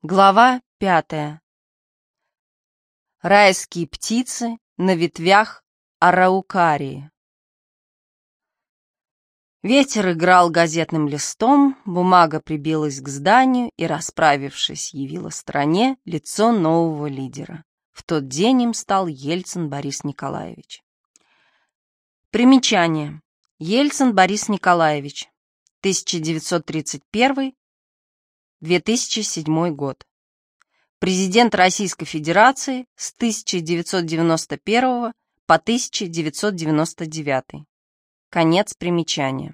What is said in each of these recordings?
Глава 5. Райские птицы на ветвях араукарии. Ветер играл газетным листом, бумага прибилась к зданию и, расправившись, явила стране лицо нового лидера. В тот день им стал Ельцин Борис Николаевич. Примечание. Ельцин Борис Николаевич, 1931-2007 год. Президент Российской Федерации с 1991 по 1999. Конец примечания.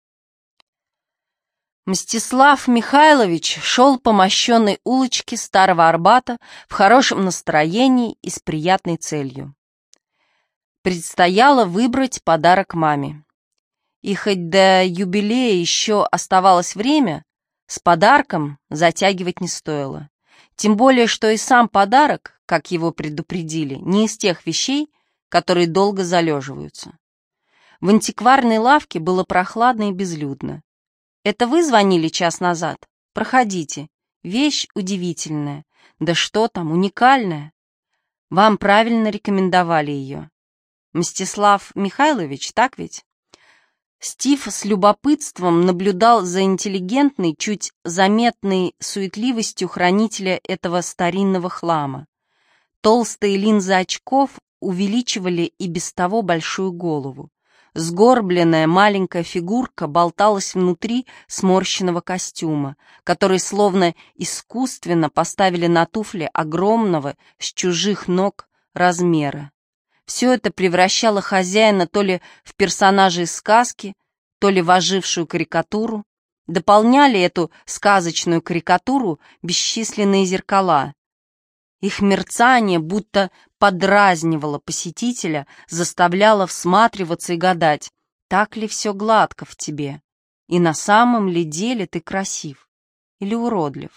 Мстислав Михайлович шел по мощенной улочке Старого Арбата в хорошем настроении и с приятной целью. Предстояло выбрать подарок маме. И хоть до юбилея еще оставалось время, с подарком затягивать не стоило. Тем более, что и сам подарок, как его предупредили, не из тех вещей, которые долго залеживаются. В антикварной лавке было прохладно и безлюдно. «Это вы звонили час назад? Проходите. Вещь удивительная. Да что там, уникальная. Вам правильно рекомендовали ее. Мстислав Михайлович, так ведь?» Стив с любопытством наблюдал за интеллигентной, чуть заметной суетливостью хранителя этого старинного хлама. Толстые линзы очков увеличивали и без того большую голову. Сгорбленная маленькая фигурка болталась внутри сморщенного костюма, который словно искусственно поставили на туфли огромного с чужих ног размера. Все это превращало хозяина то ли в персонажа из сказки, то ли в ожившую карикатуру. Дополняли эту сказочную карикатуру бесчисленные зеркала. Их мерцание будто подразнивало посетителя, заставляло всматриваться и гадать, так ли все гладко в тебе, и на самом ли деле ты красив или уродлив.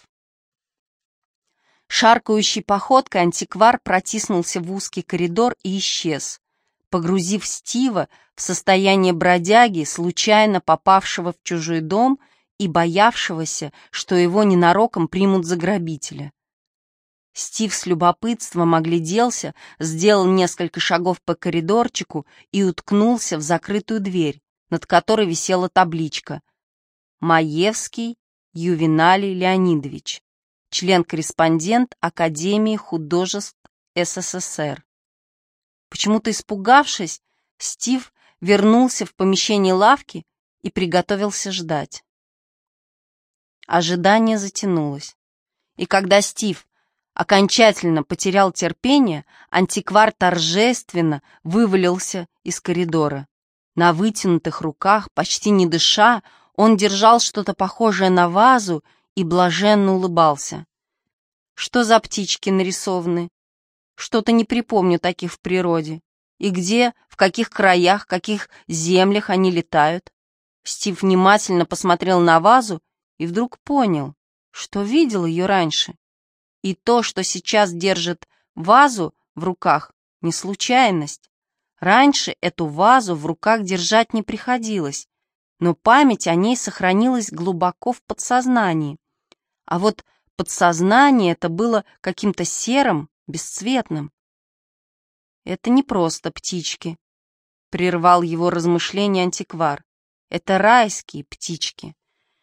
Шаркающей походкой антиквар протиснулся в узкий коридор и исчез, погрузив Стива в состояние бродяги, случайно попавшего в чужой дом и боявшегося, что его ненароком примут за грабителя. Стив с любопытством огляделся, сделал несколько шагов по коридорчику и уткнулся в закрытую дверь, над которой висела табличка «Маевский Ювеналий Леонидович, член-корреспондент Академии художеств СССР». Почему-то испугавшись, Стив вернулся в помещение лавки и приготовился ждать. Ожидание затянулось, и когда Стив окончательно потерял терпение, антиквар торжественно вывалился из коридора. На вытянутых руках, почти не дыша, он держал что-то похожее на вазу и блаженно улыбался. «Что за птички нарисованы? Что-то не припомню таких в природе. И где, в каких краях, каких землях они летают?» Стив внимательно посмотрел на вазу и вдруг понял, что видел ее раньше. И то, что сейчас держит вазу в руках, не случайность. Раньше эту вазу в руках держать не приходилось, но память о ней сохранилась глубоко в подсознании. А вот подсознание это было каким-то серым, бесцветным. «Это не просто птички», — прервал его размышления антиквар. «Это райские птички».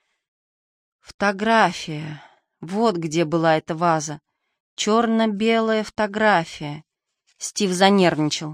Фотография. Вот где была эта ваза. Черно-белая фотография. Стив занервничал.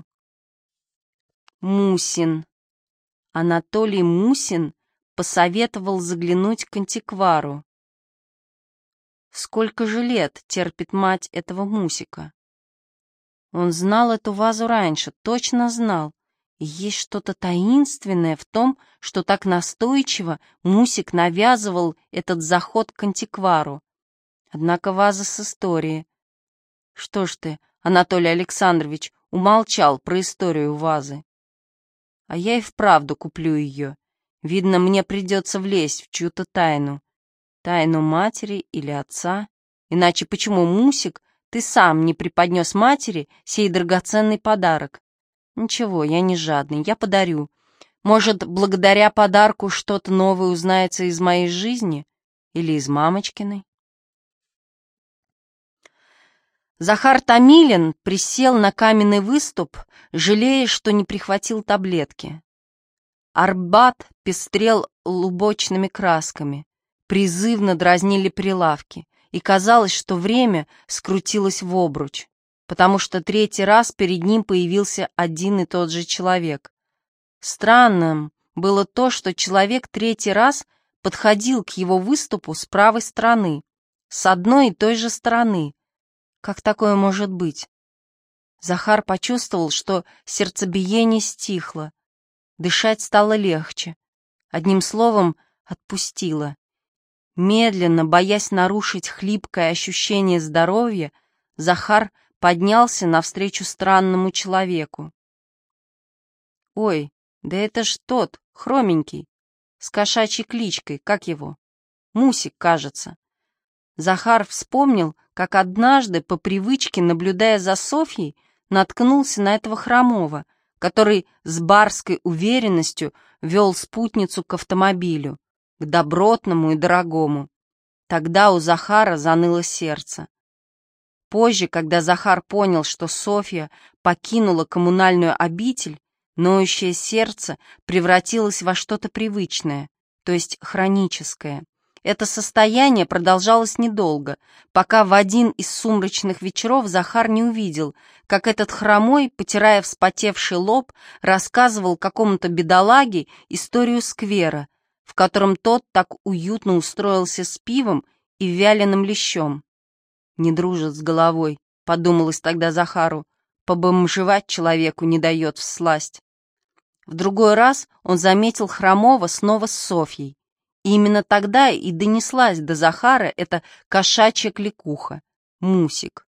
Мусин. Анатолий Мусин посоветовал заглянуть к антиквару. Сколько же лет терпит мать этого Мусика? Он знал эту вазу раньше, точно знал. И есть что-то таинственное в том, что так настойчиво Мусик навязывал этот заход к антиквару. Однако ваза с историей. Что ж ты, Анатолий Александрович, умолчал про историю вазы? А я и вправду куплю ее. Видно, мне придется влезть в чью-то тайну. Тайну матери или отца. Иначе почему, Мусик, ты сам не преподнес матери сей драгоценный подарок? Ничего, я не жадный, я подарю. Может, благодаря подарку что-то новое узнается из моей жизни или из мамочкиной? Захар Томилин присел на каменный выступ, жалея, что не прихватил таблетки. Арбат пестрел лубочными красками, призывно дразнили прилавки, и казалось, что время скрутилось в обруч, потому что третий раз перед ним появился один и тот же человек. Странным было то, что человек третий раз подходил к его выступу с правой стороны, с одной и той же стороны. Как такое может быть? Захар почувствовал, что сердцебиение стихло, дышать стало легче. Одним словом, отпустило. Медленно, боясь нарушить хлипкое ощущение здоровья, Захар поднялся навстречу странному человеку. «Ой, да это ж тот, хроменький, с кошачьей кличкой, как его? Мусик, кажется». Захар вспомнил, как однажды, по привычке, наблюдая за Софьей, наткнулся на этого хромого, который с барской уверенностью вел спутницу к автомобилю, к добротному и дорогому. Тогда у Захара заныло сердце. Позже, когда Захар понял, что Софья покинула коммунальную обитель, ноющее сердце превратилось во что-то привычное, то есть хроническое. Это состояние продолжалось недолго, пока в один из сумрачных вечеров Захар не увидел, как этот хромой, потирая вспотевший лоб, рассказывал какому-то бедолаге историю сквера, в котором тот так уютно устроился с пивом и вяленым лещом. «Не дружит с головой», — подумалось тогда Захару, «побомжевать человеку не дает всласть». В другой раз он заметил хромого снова с Софьей. И именно тогда и донеслась до Захара эта кошачья кликуха — Мусик.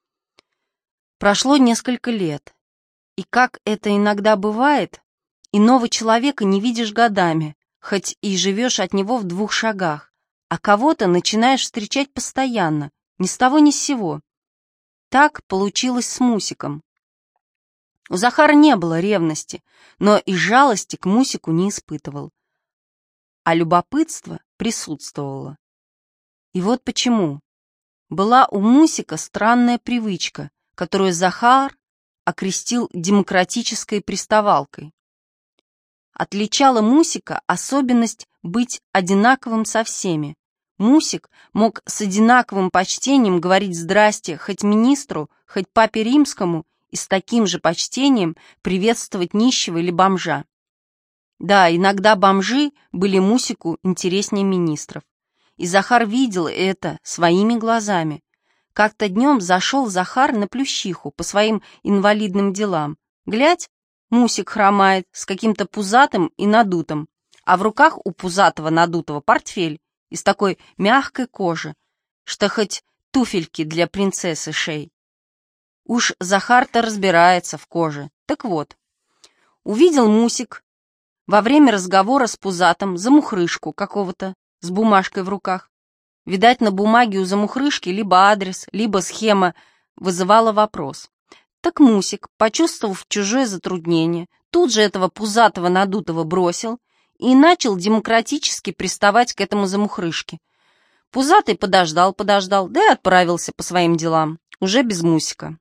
Прошло несколько лет, и как это иногда бывает, иного человека не видишь годами, хоть и живешь от него в 2 шагах, а кого-то начинаешь встречать постоянно, ни с того ни с сего. Так получилось с Мусиком. У Захара не было ревности, но и жалости к Мусику не испытывал. А любопытство присутствовало. И вот почему. Была у Мусика странная привычка, которую Захар окрестил демократической приставалкой. Отличала Мусика особенность быть одинаковым со всеми. Мусик мог с одинаковым почтением говорить «здрасте» хоть министру, хоть папе римскому и с таким же почтением приветствовать нищего или бомжа. Да, иногда бомжи были Мусику интереснее министров. И Захар видел это своими глазами. Как-то днем зашел Захар на Плющиху по своим инвалидным делам. Глядь, Мусик хромает с каким-то пузатым и надутым, а в руках у пузатого надутого портфель из такой мягкой кожи, что хоть туфельки для принцессы шей. Уж Захар-то разбирается в коже. Так вот, увидел Мусик во время разговора с пузатым замухрышку какого-то с бумажкой в руках. Видать, на бумаге у замухрышки либо адрес, либо схема вызывала вопрос. Так Мусик, почувствовав чужое затруднение, тут же этого пузатого надутого бросил и начал демократически приставать к этому замухрышке. Пузатый подождал, да и отправился по своим делам, уже без Мусика.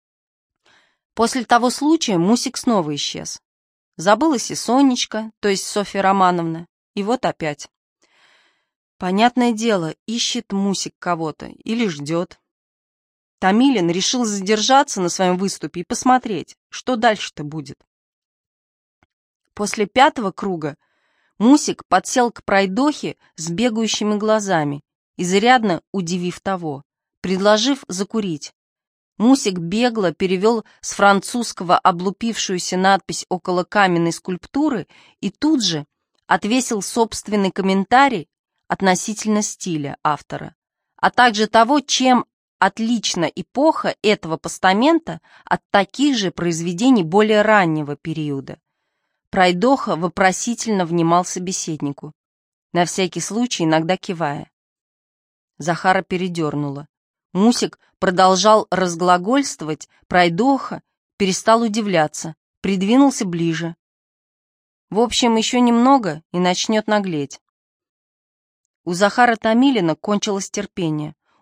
После того случая Мусик снова исчез. Забылась и Сонечка, то есть Софья Романовна, и вот опять. Понятное дело, ищет Мусик кого-то или ждет. Томилин решил задержаться на своем выступе и посмотреть, что дальше-то будет. После 5-го круга Мусик подсел к пройдохе с бегающими глазами, изрядно удивив того, предложив закурить. Мусик бегло перевел с французского облупившуюся надпись около каменной скульптуры и тут же отвесил собственный комментарий относительно стиля автора, а также того, чем отлична эпоха этого постамента от таких же произведений более раннего периода. Пройдоха вопросительно внимал собеседнику, на всякий случай иногда кивая. Захара передернуло. Мусик продолжал разглагольствовать, пройдоха перестал удивляться, придвинулся ближе. В общем, еще немного и начнет наглеть. У Захара Томилина кончилось терпение.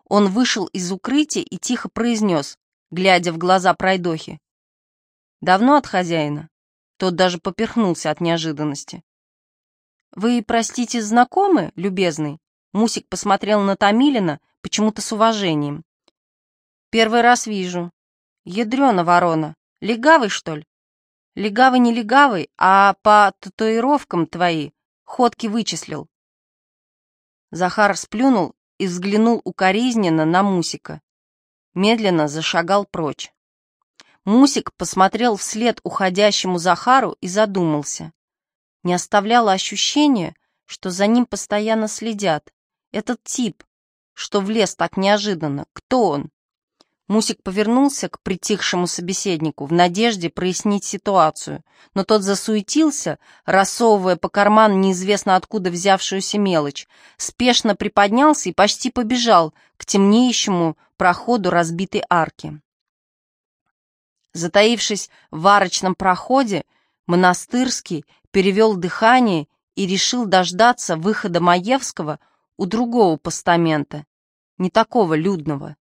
он вышел из укрытия и тихо произнес, глядя в глаза пройдохи: «Давно от хозяина?» Тот даже поперхнулся от неожиданности. «Вы, простите, знакомы, любезный?» Мусик посмотрел на Томилина почему-то с уважением. «Первый раз вижу. Ядрёна ворона. Легавый, что ли?» «Легавый не легавый, а по татуировкам твои ходки вычислил». Захар сплюнул и взглянул укоризненно на Мусика. Медленно зашагал прочь. Мусик посмотрел вслед уходящему Захару и задумался. Не оставляло ощущения, что за ним постоянно следят. Этот тип, что влез так неожиданно, кто он? Мусик повернулся к притихшему собеседнику в надежде прояснить ситуацию, но тот засуетился, рассовывая по карману неизвестно откуда взявшуюся мелочь, спешно приподнялся и почти побежал к темнеющему проходу разбитой арки. Затаившись в арочном проходе, Монастырский перевел дыхание и решил дождаться выхода Маевского у другого постамента, не такого людного.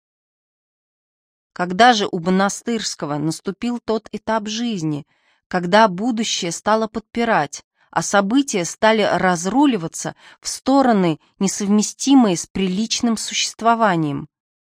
Когда же у Монастырского наступил тот этап жизни, когда будущее стало подпирать, а события стали разруливаться в стороны, несовместимые с приличным существованием?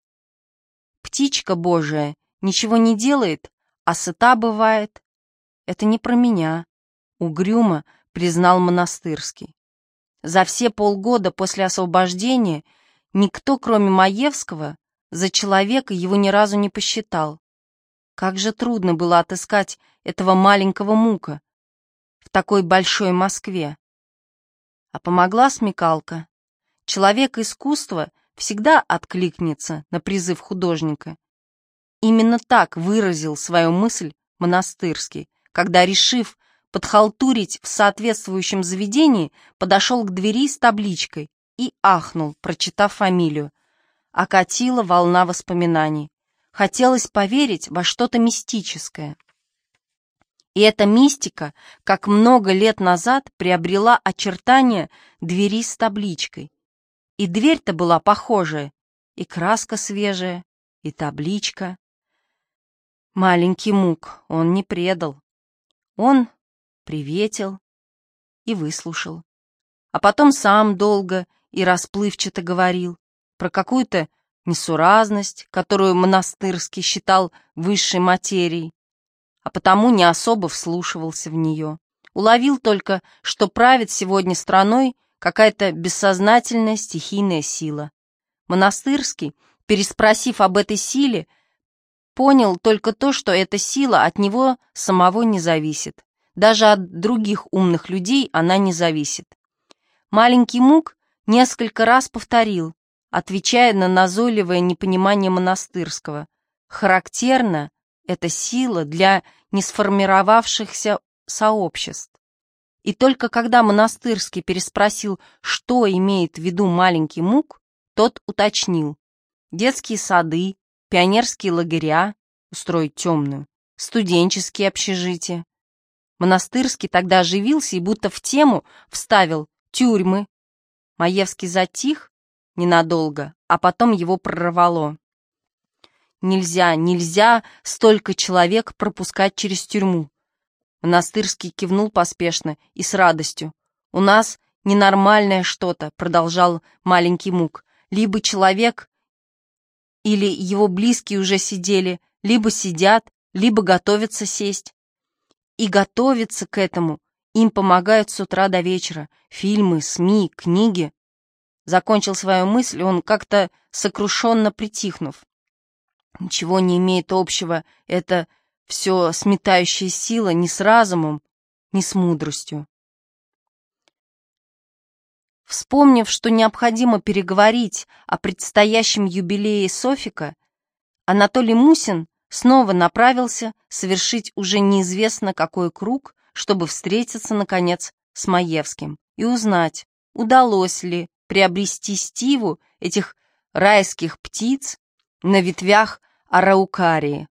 Птичка Божия ничего не делает, а сыта бывает. Это не про меня, угрюмо признал Монастырский. За все полгода после освобождения никто, кроме Маевского, за человека его ни разу не посчитал. Как же трудно было отыскать этого маленького Мука в такой большой Москве. А помогла смекалка. Человек искусства всегда откликнется на призыв художника. Именно так выразил свою мысль Монастырский, когда, решив подхалтурить в соответствующем заведении, подошел к двери с табличкой и ахнул, прочитав фамилию. Окатила волна воспоминаний. Хотелось поверить во что-то мистическое. И эта мистика, как много лет назад, приобрела очертания двери с табличкой. И дверь-то была похожая, и краска свежая, и табличка. Маленький Мук, он не предал. Он приветил и выслушал. А потом сам долго и расплывчато говорил про какую-то несуразность, которую Монастырский считал высшей материей, а потому не особо вслушивался в нее. Уловил только, что правит сегодня страной какая-то бессознательная стихийная сила. Монастырский, переспросив об этой силе, понял только то, что эта сила от него самого не зависит. Даже от других умных людей она не зависит. Маленький Мук несколько раз повторил, отвечая на назойливое непонимание Монастырского. Характерна эта сила для несформировавшихся сообществ. И только когда Монастырский переспросил, что имеет в виду маленький Мук, тот уточнил: детские сады, пионерские лагеря, устроить темную, студенческие общежития. Монастырский тогда оживился и будто в тему вставил тюрьмы. Маевский затих ненадолго, а потом его прорвало. Нельзя столько человек пропускать через тюрьму. Монастырский кивнул поспешно и с радостью. У нас ненормальное что-то, продолжал маленький Мук. Либо человек или его близкие уже сидели, либо сидят, либо готовятся сесть. И готовиться к этому им помогают с утра до вечера. Фильмы, СМИ, книги. Закончил свою мысль он как-то сокрушенно притихнув. Ничего не имеет общего это все сметающая сила ни с разумом, ни с мудростью. Вспомнив, что необходимо переговорить о предстоящем юбилее Софика, Анатолий Мусин снова направился совершить уже неизвестно какой круг, чтобы встретиться, наконец, с Маевским и узнать, удалось ли приобрести стиву этих райских птиц на ветвях араукарии.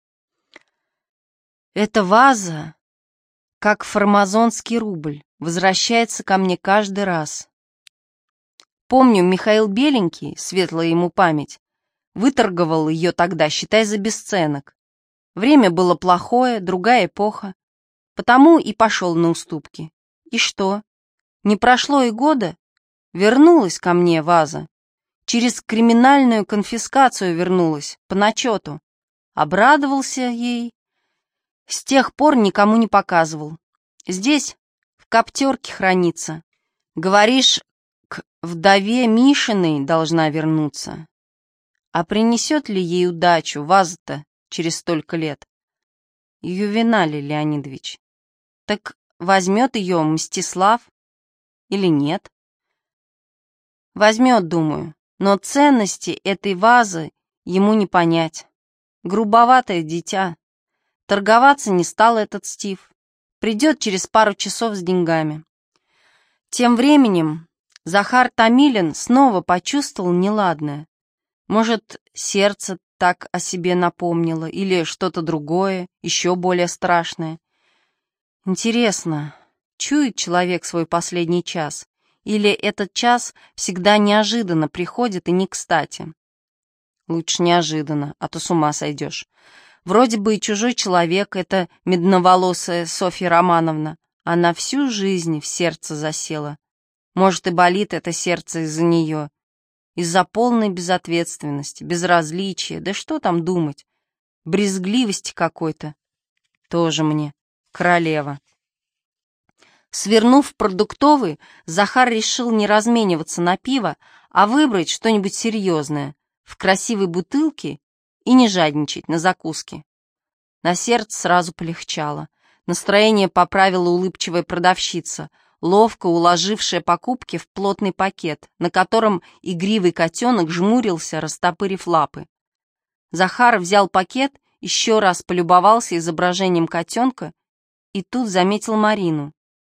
Эта ваза, как фармазонский рубль, возвращается ко мне каждый раз. Помню, Михаил Беленький, светлая ему память, выторговал ее тогда, считай, за бесценок. Время было плохое, другая эпоха. Потому и пошел на уступки. И что? Не прошло и года, вернулась ко мне ваза. Через криминальную конфискацию вернулась, по начету. Обрадовался ей. С тех пор никому не показывал. Здесь, в коптерке хранится. Говоришь, к вдове Мишиной должна вернуться. А принесет ли ей удачу ваза-то через столько лет? Ювеналий Леонидович. Так возьмет ее Мстислав или нет? Возьмет, думаю, но ценности этой вазы ему не понять. Грубоватое дитя. Торговаться не стал этот Стив. Придет через пару часов с деньгами. Тем временем Захар Томилин снова почувствовал неладное. Может, сердце так о себе напомнило, или что-то другое, еще более страшное. Интересно, чует человек свой последний час, или этот час всегда неожиданно приходит и не кстати? Лучше неожиданно, а то с ума сойдешь. Вроде бы и чужой человек, это медноволосая Софья Романовна, а на всю жизнь в сердце засела. Может, и болит это сердце из-за нее. Из-за полной безответственности, безразличия, да что там думать, брезгливости какой-то. Тоже мне королева. Свернув в продуктовый, Захар решил не размениваться на пиво, а выбрать что-нибудь серьезное, в красивой бутылке и не жадничать на закуски. На сердце сразу полегчало. Настроение поправила улыбчивая продавщица, ловко уложившая покупки в плотный пакет, на котором игривый котенок жмурился, растопырив лапы. Захар взял пакет, еще раз полюбовался изображением котенка и тут заметил Марину.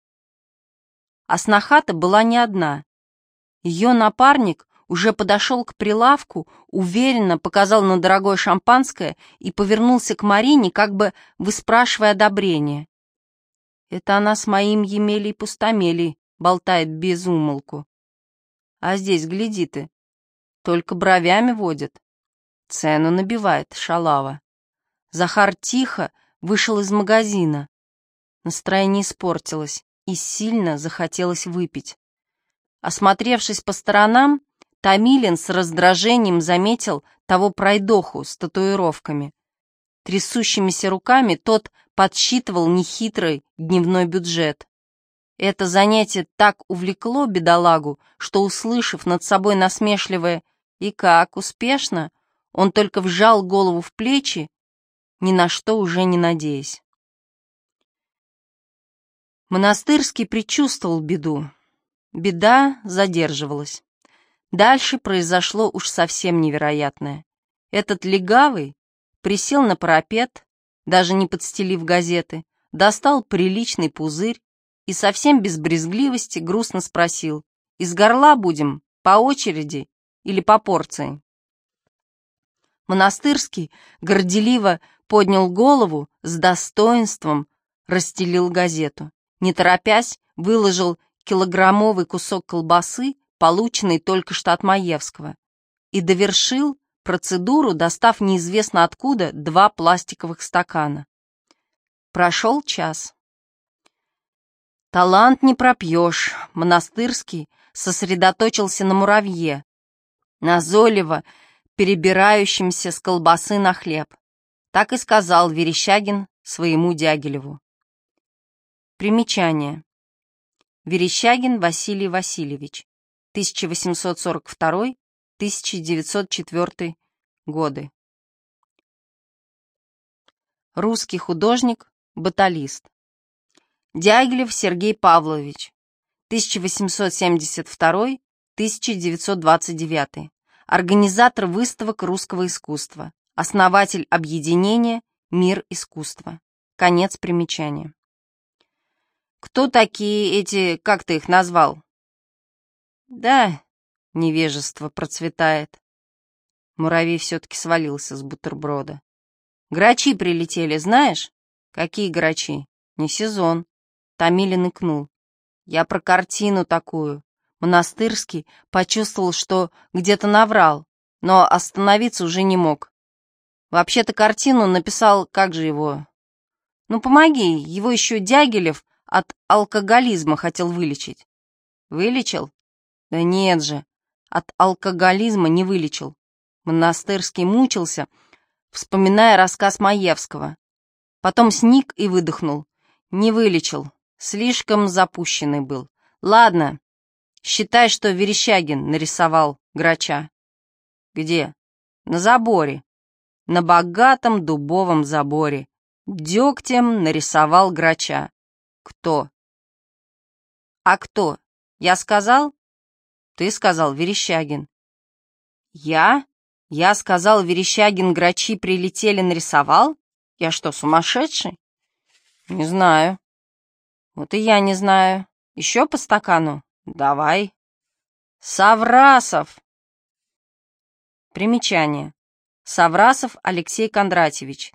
А сноха-то была не одна. Ее напарник уже подошел к прилавку, уверенно показал на дорогое шампанское и повернулся к Марине, как бы выспрашивая одобрение. Это она с моим Емелей-пустомелей болтает без умолку. А здесь, гляди ты, только бровями водит. Цену набивает, шалава. Захар тихо вышел из магазина. Настроение испортилось, и сильно захотелось выпить. Осмотревшись по сторонам, Томилин с раздражением заметил того пройдоху с татуировками. Трясущимися руками тот подсчитывал нехитрый дневной бюджет. Это занятие так увлекло бедолагу, что, услышав над собой насмешливое «И как, успешно?», он только вжал голову в плечи, ни на что уже не надеясь. Монастырский предчувствовал беду. Беда задерживалась. Дальше произошло уж совсем невероятное. Этот легавый присел на парапет, даже не подстелив газеты, достал приличный пузырь и совсем без брезгливости грустно спросил: «Из горла будем по очереди или по порции?» Монастырский горделиво поднял голову, с достоинством расстелил газету. Не торопясь, выложил килограммовый кусок колбасы, полученный только что от Маевского, и довершил процедуру, достав неизвестно откуда 2 пластиковых стакана. Прошел час. Талант не пропьешь. Монастырский сосредоточился на муравье, назойливо перебирающемся с колбасы на хлеб. Так и сказал Верещагин своему Дягилеву. Примечание. Верещагин Василий Васильевич, 1842-1904 годы. Русский художник, баталист. Дягилев Сергей Павлович, 1872-1929, организатор выставок русского искусства, основатель объединения «Мир искусства». Конец примечания. Кто такие эти, как ты их назвал? Да, невежество процветает. Муравей все-таки свалился с бутерброда. Грачи прилетели, знаешь? Какие грачи? Не сезон. Томилин икнул. Я про картину такую. Монастырский почувствовал, что где-то наврал, но остановиться уже не мог. Вообще-то картину написал, как же его... Ну, помоги, его еще Дягилев от алкоголизма хотел вылечить. Вылечил? Да нет же, от алкоголизма не вылечил. Монастырский мучился, вспоминая рассказ Маевского. Потом сник и выдохнул. Не вылечил, слишком запущенный был. Ладно, считай, что Верещагин нарисовал Грача. Где? На заборе. На богатом дубовом заборе. Дегтем нарисовал Грача. Кто? А кто? Я сказал? Ты сказал, Верещагин. Я? Я сказал, Верещагин Грачи прилетели, нарисовал? Я что, сумасшедший? Не знаю. Вот и я не знаю. Еще по стакану? Давай. Саврасов. Примечание. Саврасов Алексей Кондратьевич,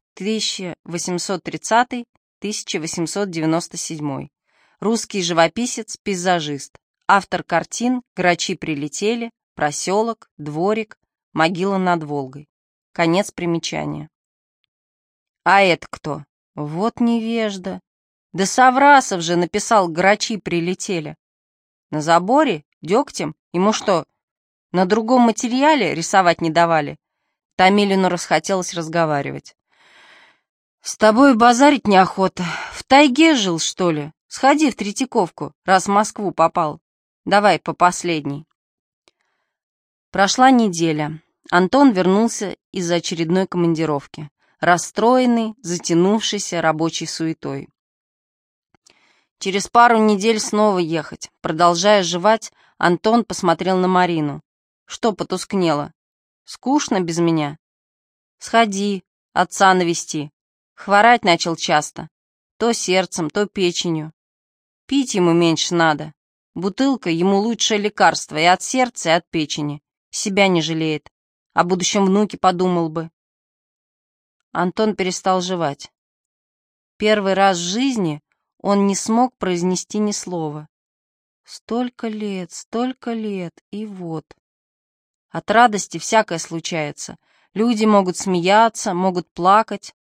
1830-1897. Русский живописец, пейзажист. Автор картин «Грачи прилетели», «Проселок», «Дворик», «Могила над Волгой». Конец примечания. А это кто? Вот невежда. Да Саврасов же написал «Грачи прилетели». На заборе? Дегтем? Ему что, на другом материале рисовать не давали? Томилину расхотелось разговаривать. «С тобой базарить неохота. В тайге жил, что ли? Сходи в Третьяковку, раз в Москву попал. Давай по последней». Прошла неделя. Антон вернулся из очередной командировки, расстроенный, затянувшийся рабочей суетой. Через пару недель снова ехать. Продолжая жевать, Антон посмотрел на Марину. Что потускнело? Скучно без меня? Сходи, отца навести. Хворать начал часто. То сердцем, то печенью. Пить ему меньше надо. Бутылка ему лучшее лекарство и от сердца, и от печени. Себя не жалеет. О будущем внуке подумал бы. Антон перестал жевать. Первый раз в жизни он не смог произнести ни слова. Столько лет, и вот. От радости всякое случается. Люди могут смеяться, могут плакать,